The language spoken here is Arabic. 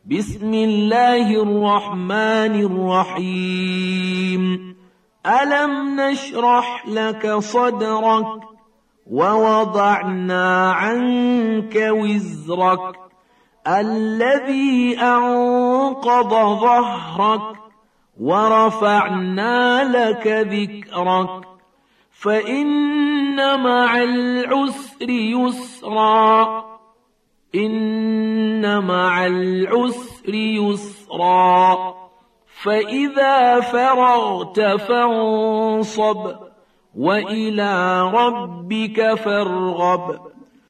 بسم الله الرحمن الرحيم. ألم نشرح لك صدرك ووضعنا عنك وزرك الذي أنقض ظهرك ورفعنا لك ذكرك فإن مع العسر يسرا إن مع العسر يسرا فإذا فرغت فانصب وإلى ربك فارغب.